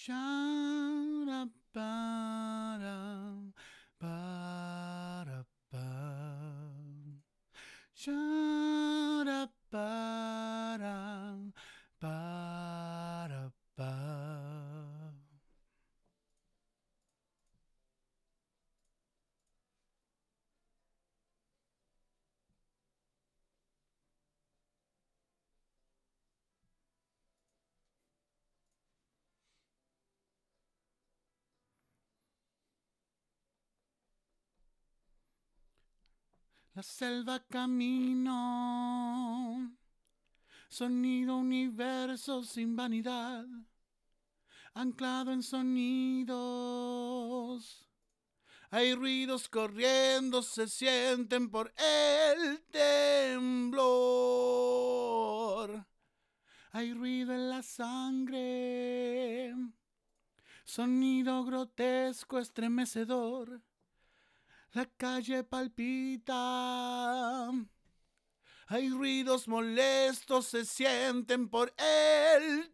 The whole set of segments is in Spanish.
Sha-ra-ba-ra, ba-ra-ba. Sha-ra-ba-ra, ba-ra-ba. La selva camino, sonido universo sin vanidad, anclado en sonidos. Hay ruidos corriendo, se sienten por el temblor. Hay ruido en la sangre, sonido grotesco, estremecedor. La calle palpita. Hay ruidos molestos, se sienten por el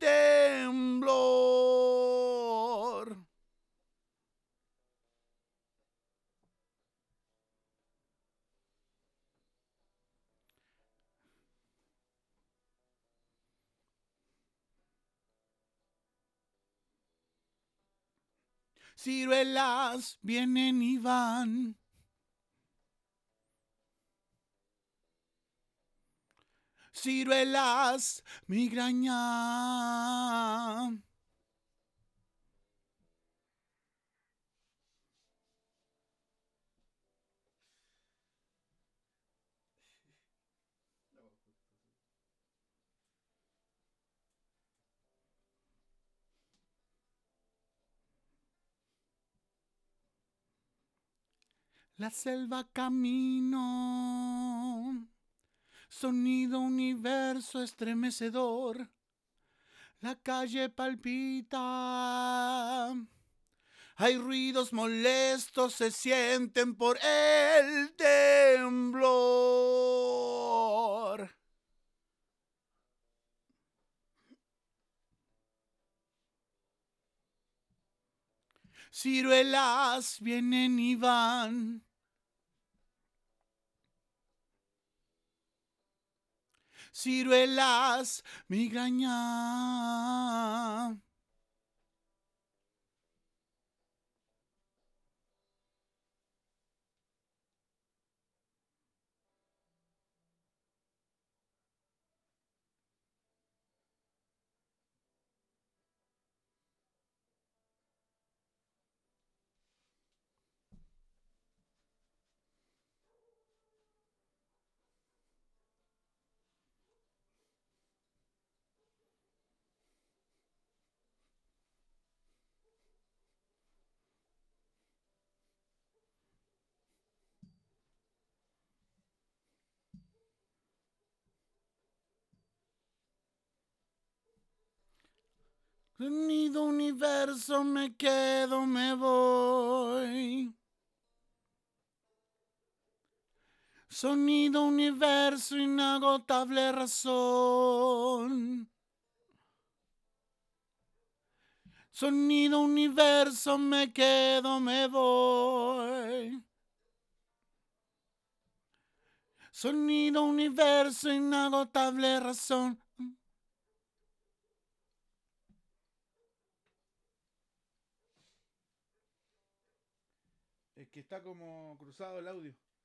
temblor. Ciruelas vienen y van. Ciruelas, migraña. La selva camino, sonido universo estremecedor. La calle palpita. Hay ruidos molestos, se sienten por el temblor. Ciruelas vienen y van. Ciruelas, migraña. Sonido universo, me quedo, me voy. Sonido universo, inagotable razón. Sonido universo, me quedo, me voy. Sonido universo, inagotable razón. Es que está como cruzado el audio.